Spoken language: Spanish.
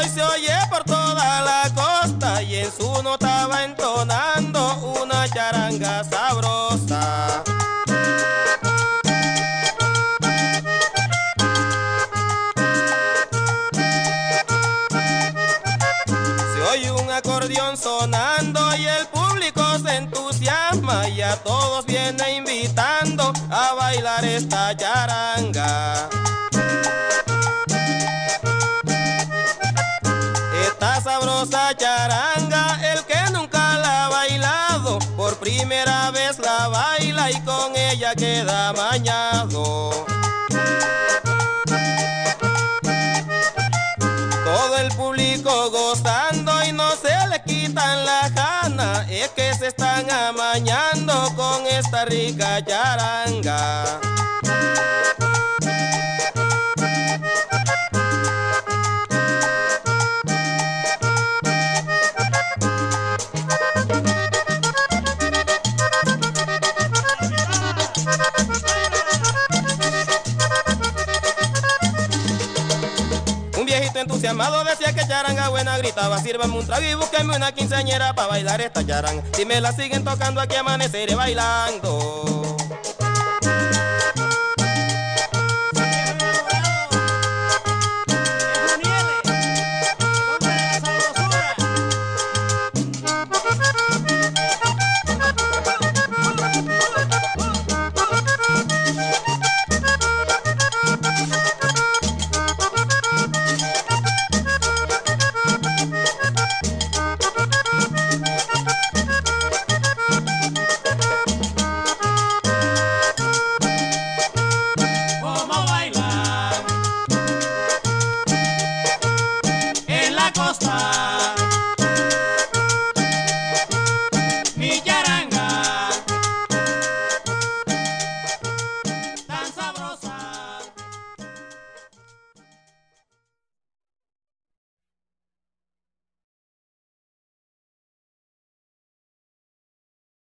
y se oye por toda la costa y en su nota va entonando una charanga sabrosa. Se oye un acordeón sonando y el público se entusiasma y a todos viene invitando a bailar esta charanga. Esta sabrosa charanga, el que nunca la ha bailado, por primera vez la baila y con ella queda amañado. Todo el público gozando y no se le quitan la gana, es que se están amañando con esta rica charanga. Un viejito entusiasmado decía que charanga buena, gritaba: sírvame un trago y búsquenme una quinceañera para bailar esta charanga. Si me la siguen tocando aquí amaneceré bailando.